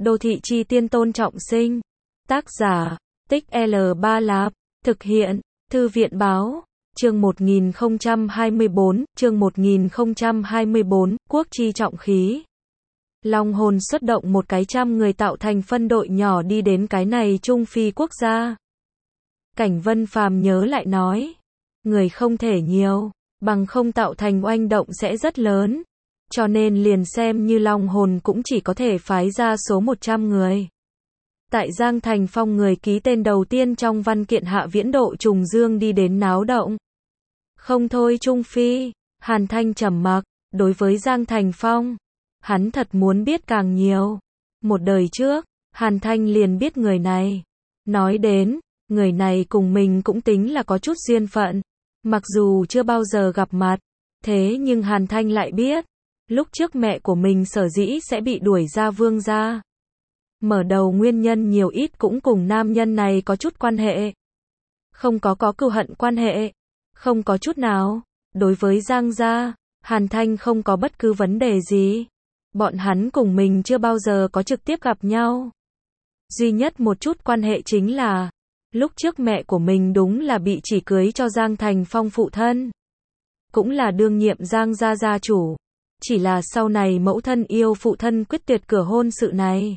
Đô thị chi tiên Tôn Trọng Sinh. Tác giả, Tích L Ba Lạp. Thực hiện, Thư viện Báo. Chương 1024, Quốc chi trọng khí. Long hồn xuất động một cái trăm người tạo thành phân đội nhỏ đi đến cái này Trung Phi quốc gia. Cảnh Vân Phàm nhớ lại nói, người không thể nhiều, bằng không tạo thành oanh động sẽ rất lớn. Cho nên liền xem như Long hồn cũng chỉ có thể phái ra số 100 người. Tại Giang Thành Phong người ký tên đầu tiên trong văn kiện Hạ Viễn Độ trùng dương đi đến náo động. Không thôi Trung Phi, Hàn Thanh trầm mặc, đối với Giang Thành Phong, hắn thật muốn biết càng nhiều. Một đời trước, Hàn Thanh liền biết người này. Nói đến, người này cùng mình cũng tính là có chút duyên phận. Mặc dù chưa bao giờ gặp mặt, thế nhưng Hàn Thanh lại biết, lúc trước mẹ của mình sở dĩ sẽ bị đuổi ra Vương gia. Mở đầu nguyên nhân nhiều ít cũng cùng nam nhân này có chút quan hệ. Không có cừu hận quan hệ. Không có chút nào. Đối với Giang gia, Hàn Thanh không có bất cứ vấn đề gì. Bọn hắn cùng mình chưa bao giờ có trực tiếp gặp nhau. Duy nhất một chút quan hệ chính là, lúc trước mẹ của mình đúng là bị chỉ cưới cho Giang Thành Phong phụ thân. Cũng là đương nhiệm Giang gia gia chủ. Chỉ là sau này mẫu thân yêu phụ thân quyết tuyệt cửa hôn sự này.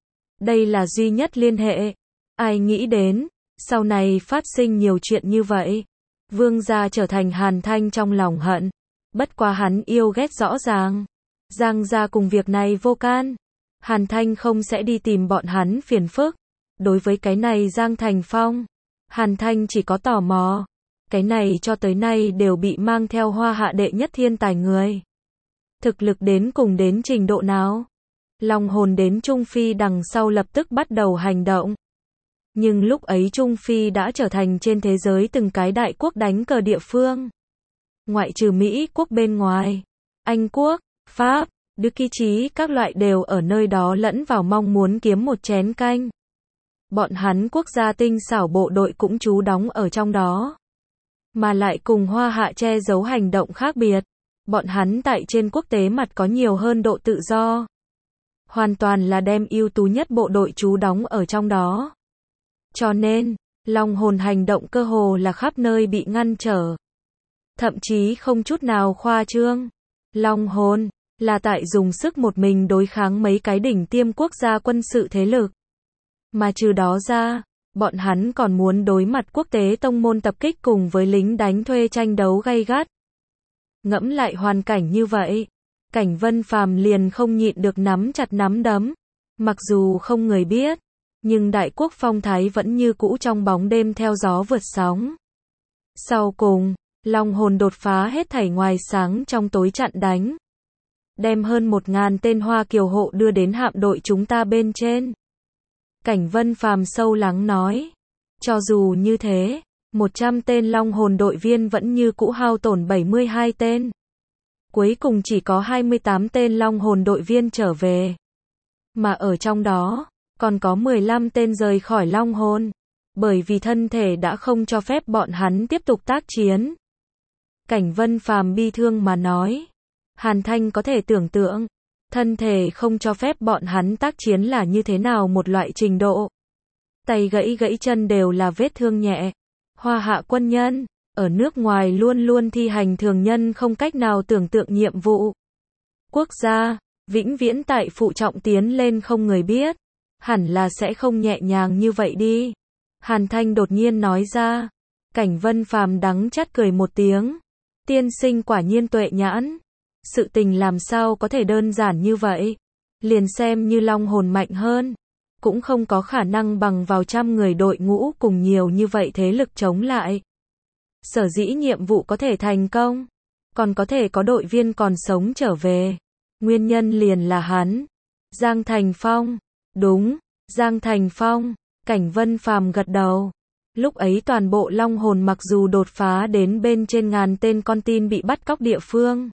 Đây là duy nhất liên hệ. Ai nghĩ đến, sau này phát sinh nhiều chuyện như vậy. Vương gia trở thành Hàn Thanh trong lòng hận. Bất quá hắn yêu ghét rõ ràng. Giang gia cùng việc này vô can. Hàn Thanh không sẽ đi tìm bọn hắn phiền phức. Đối với cái này Giang Thành Phong, Hàn Thanh chỉ có tò mò. Cái này cho tới nay đều bị mang theo Hoa Hạ đệ nhất thiên tài người. Thực lực đến cùng đến trình độ nào? Long hồn đến Trung Phi đằng sau lập tức bắt đầu hành động. Nhưng lúc ấy Trung Phi đã trở thành trên thế giới từng cái đại quốc đánh cờ địa phương. Ngoại trừ Mỹ quốc bên ngoài, Anh quốc, Pháp, Đức Ý chí các loại đều ở nơi đó lẫn vào mong muốn kiếm một chén canh. Bọn hắn quốc gia tinh xảo bộ đội cũng trú đóng ở trong đó. Mà lại cùng Hoa Hạ che giấu hành động khác biệt. Bọn hắn tại trên quốc tế mặt có nhiều hơn độ tự do. Hoàn toàn là đem ưu tú nhất bộ đội trú đóng ở trong đó. Cho nên, Long hồn hành động cơ hồ là khắp nơi bị ngăn trở. Thậm chí không chút nào khoa trương. Long hồn là tại dùng sức một mình đối kháng mấy cái đỉnh tiêm quốc gia quân sự thế lực. Mà trừ đó ra, bọn hắn còn muốn đối mặt quốc tế tông môn tập kích cùng với lính đánh thuê tranh đấu gay gắt. Ngẫm lại hoàn cảnh như vậy, Cảnh Vân Phàm liền không nhịn được nắm chặt nắm đấm. Mặc dù không người biết, nhưng đại quốc phong thái vẫn như cũ trong bóng đêm theo gió vượt sóng. Sau cùng, Long hồn đột phá hết thảy ngoài sáng trong tối chặn đánh. Đem hơn 1000 tên Hoa Kiều hộ đưa đến hạm đội chúng ta bên trên. Cảnh Vân Phàm sâu lắng nói, cho dù như thế, 100 tên Long hồn đội viên vẫn như cũ hao tổn 72 tên. Cuối cùng chỉ có 28 tên Long hồn đội viên trở về. Mà ở trong đó, còn có 15 tên rời khỏi Long hồn. Bởi vì thân thể đã không cho phép bọn hắn tiếp tục tác chiến. Cảnh Vân Phàm bi thương mà nói. Hàn Thanh có thể tưởng tượng, thân thể không cho phép bọn hắn tác chiến là như thế nào một loại trình độ. Tay gãy chân đều là vết thương nhẹ. Hoa Hạ quân nhân, ở nước ngoài luôn luôn thi hành thường nhân không cách nào tưởng tượng nhiệm vụ. Quốc gia, vĩnh viễn tại phụ trọng tiến lên không người biết. Hẳn là sẽ không nhẹ nhàng như vậy đi. Hàn Thanh đột nhiên nói ra. Cảnh Vân Phàm đắng chát cười một tiếng. Tiên sinh quả nhiên tuệ nhãn. Sự tình làm sao có thể đơn giản như vậy. Liền xem như Long hồn mạnh hơn, cũng không có khả năng bằng vào trăm người đội ngũ cùng nhiều như vậy thế lực chống lại. Sở dĩ nhiệm vụ có thể thành công, còn có thể có đội viên còn sống trở về. Nguyên nhân liền là hắn. Giang Thành Phong. Đúng, Giang Thành Phong. Cảnh Vân Phàm gật đầu. Lúc ấy toàn bộ Long hồn mặc dù đột phá đến bên trên 1000 tên con tin bị bắt cóc địa phương.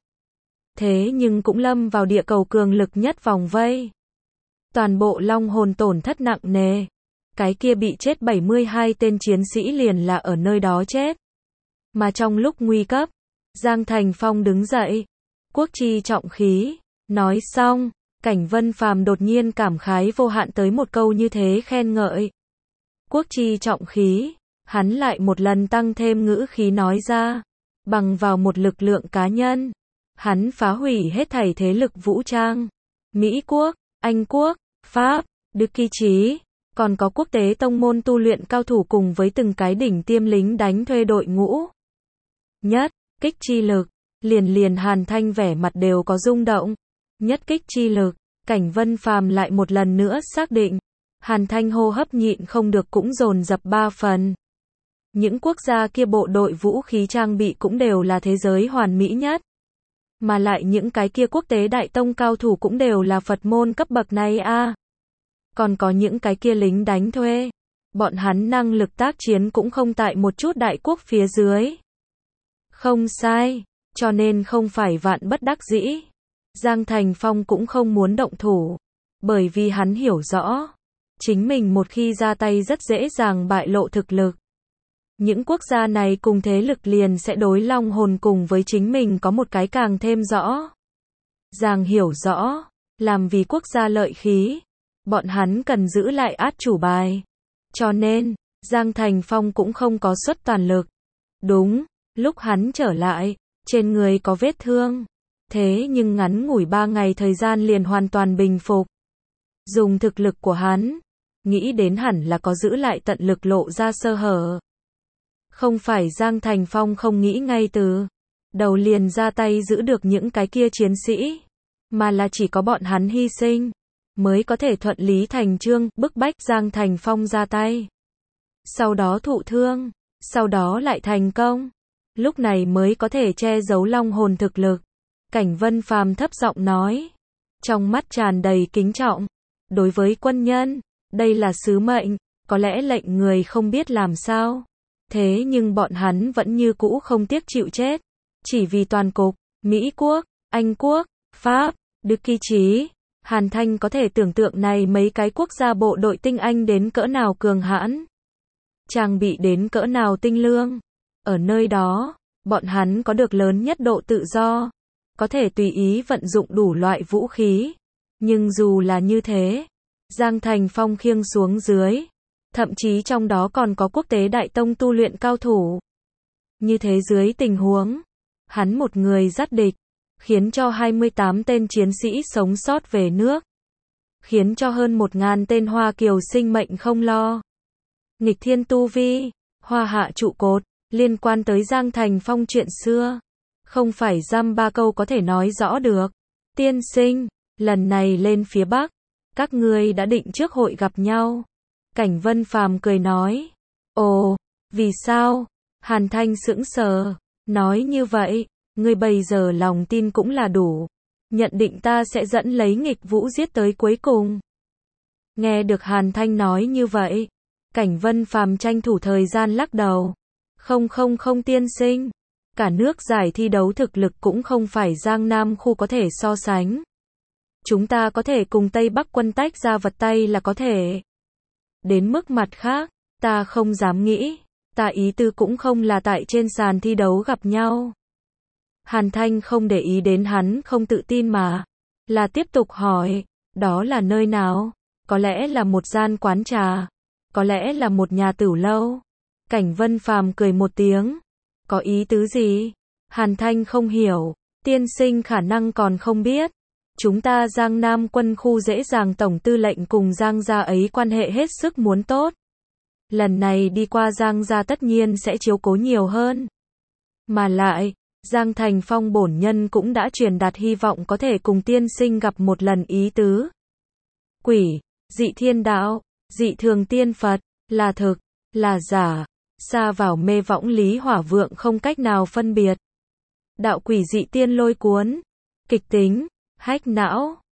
Thế nhưng cũng lâm vào địa cầu cường lực nhất vòng vây. Toàn bộ Long hồn tổn thất nặng nề. Cái kia bị chết 72 tên chiến sĩ liền là ở nơi đó chết. Mà trong lúc nguy cấp, Giang Thành Phong đứng dậy. Quốc chi trọng khí. Nói xong, Cảnh Vân Phàm đột nhiên cảm khái vô hạn tới một câu như thế khen ngợi. Quốc chi trọng khí, hắn lại một lần tăng thêm ngữ khí nói ra. Bằng vào một lực lượng cá nhân, hắn phá hủy hết thảy thế lực vũ trang. Mỹ quốc, Anh quốc, Pháp, Đức Kỳ Chí, còn có quốc tế tông môn tu luyện cao thủ cùng với từng cái đỉnh tiêm lính đánh thuê đội ngũ. Nhất kích chi lực, liền Hàn Thanh vẻ mặt đều có rung động. Nhất kích chi lực, Cảnh Vân Phàm lại một lần nữa xác định. Hàn Thanh hô hấp nhịn không được cũng dồn dập 3 phần. Những quốc gia kia bộ đội vũ khí trang bị cũng đều là thế giới hoàn mỹ nhất. Mà lại những cái kia quốc tế đại tông cao thủ cũng đều là Phật môn cấp bậc này a. Còn có những cái kia lính đánh thuê, bọn hắn năng lực tác chiến cũng không tại một chút đại quốc phía dưới. Không sai, cho nên không phải vạn bất đắc dĩ. Giang Thành Phong cũng không muốn động thủ, bởi vì hắn hiểu rõ, chính mình một khi ra tay rất dễ dàng bại lộ thực lực. Những quốc gia này cùng thế lực liền sẽ đối long hồn cùng với chính mình có một cái càng thêm rõ. Giang hiểu rõ, làm vì quốc gia lợi khí, bọn hắn cần giữ lại át chủ bài. Cho nên, Giang Thành Phong cũng không có xuất toàn lực. Đúng, lúc hắn trở lại, trên người có vết thương. Thế nhưng ngắn ngủi 3 ngày thời gian liền hoàn toàn bình phục. Dùng thực lực của hắn, nghĩ đến hẳn là có giữ lại tận lực lộ ra sơ hở. Không phải Giang Thành Phong không nghĩ ngay từ đầu liền ra tay giữ được những cái kia chiến sĩ, mà là chỉ có bọn hắn hy sinh, mới có thể thuận lý thành chương, bức bách Giang Thành Phong ra tay. Sau đó thụ thương, sau đó lại thành công. Lúc này mới có thể che giấu long hồn thực lực. Cảnh Vân Phàm thấp giọng nói, trong mắt tràn đầy kính trọng. Đối với quân nhân, đây là sứ mệnh, có lẽ lệnh người không biết làm sao. Thế nhưng bọn hắn vẫn như cũ không tiếc chịu chết. Chỉ vì toàn cục, Mỹ quốc, Anh quốc, Pháp, Đức Kỳ Chí, Hàn Thanh có thể tưởng tượng này mấy cái quốc gia bộ đội tinh anh đến cỡ nào cường hãn. Trang bị đến cỡ nào tinh lương. Ở nơi đó, bọn hắn có được lớn nhất độ tự do. Có thể tùy ý vận dụng đủ loại vũ khí. Nhưng dù là như thế, Giang Thành Phong khiêng xuống dưới. Thậm chí trong đó còn có quốc tế đại tông tu luyện cao thủ. Như thế dưới tình huống, hắn một người dắt địch, khiến cho 28 tên chiến sĩ sống sót về nước. Khiến cho hơn 1000 tên Hoa Kiều sinh mệnh không lo. Nghịch thiên tu vi, hoa hạ trụ cột, liên quan tới Giang Thành Phong chuyện xưa. Không phải dăm ba câu có thể nói rõ được. Tiên sinh, lần này lên phía Bắc, các ngươi đã định trước hội gặp nhau. Cảnh Vân Phàm cười nói. Ồ, vì sao? Hàn Thanh sững sờ, nói như vậy, ngươi bây giờ lòng tin cũng là đủ. Nhận định ta sẽ dẫn lấy nghịch vũ giết tới cuối cùng. Nghe được Hàn Thanh nói như vậy, Cảnh Vân Phàm tranh thủ thời gian lắc đầu. Không tiên sinh. Cả nước giải thi đấu thực lực cũng không phải Giang Nam khu có thể so sánh. Chúng ta có thể cùng Tây Bắc quân tách ra vật tay là có thể. Đến mức mặt khác, ta không dám nghĩ. Ta ý tư cũng không là tại trên sàn thi đấu gặp nhau. Hàn Thanh không để ý đến hắn không tự tin mà. Là tiếp tục hỏi, đó là nơi nào? Có lẽ là một gian quán trà. Có lẽ là một nhà tửu lâu. Cảnh Vân Phàm cười một tiếng. Có ý tứ gì? Hàn Thanh không hiểu. Tiên sinh khả năng còn không biết. Chúng ta Giang Nam quân khu dễ dàng tổng tư lệnh cùng Giang gia ấy quan hệ hết sức muốn tốt. Lần này đi qua Giang gia tất nhiên sẽ chiếu cố nhiều hơn. Mà lại, Giang Thành Phong bổn nhân cũng đã truyền đạt hy vọng có thể cùng tiên sinh gặp một lần ý tứ. Quỷ, dị thiên đạo, dị thường tiên Phật, là thực, là giả, xa vào mê võng lý hỏa vượng không cách nào phân biệt. Đạo quỷ dị tiên lôi cuốn, kịch tính, hách não.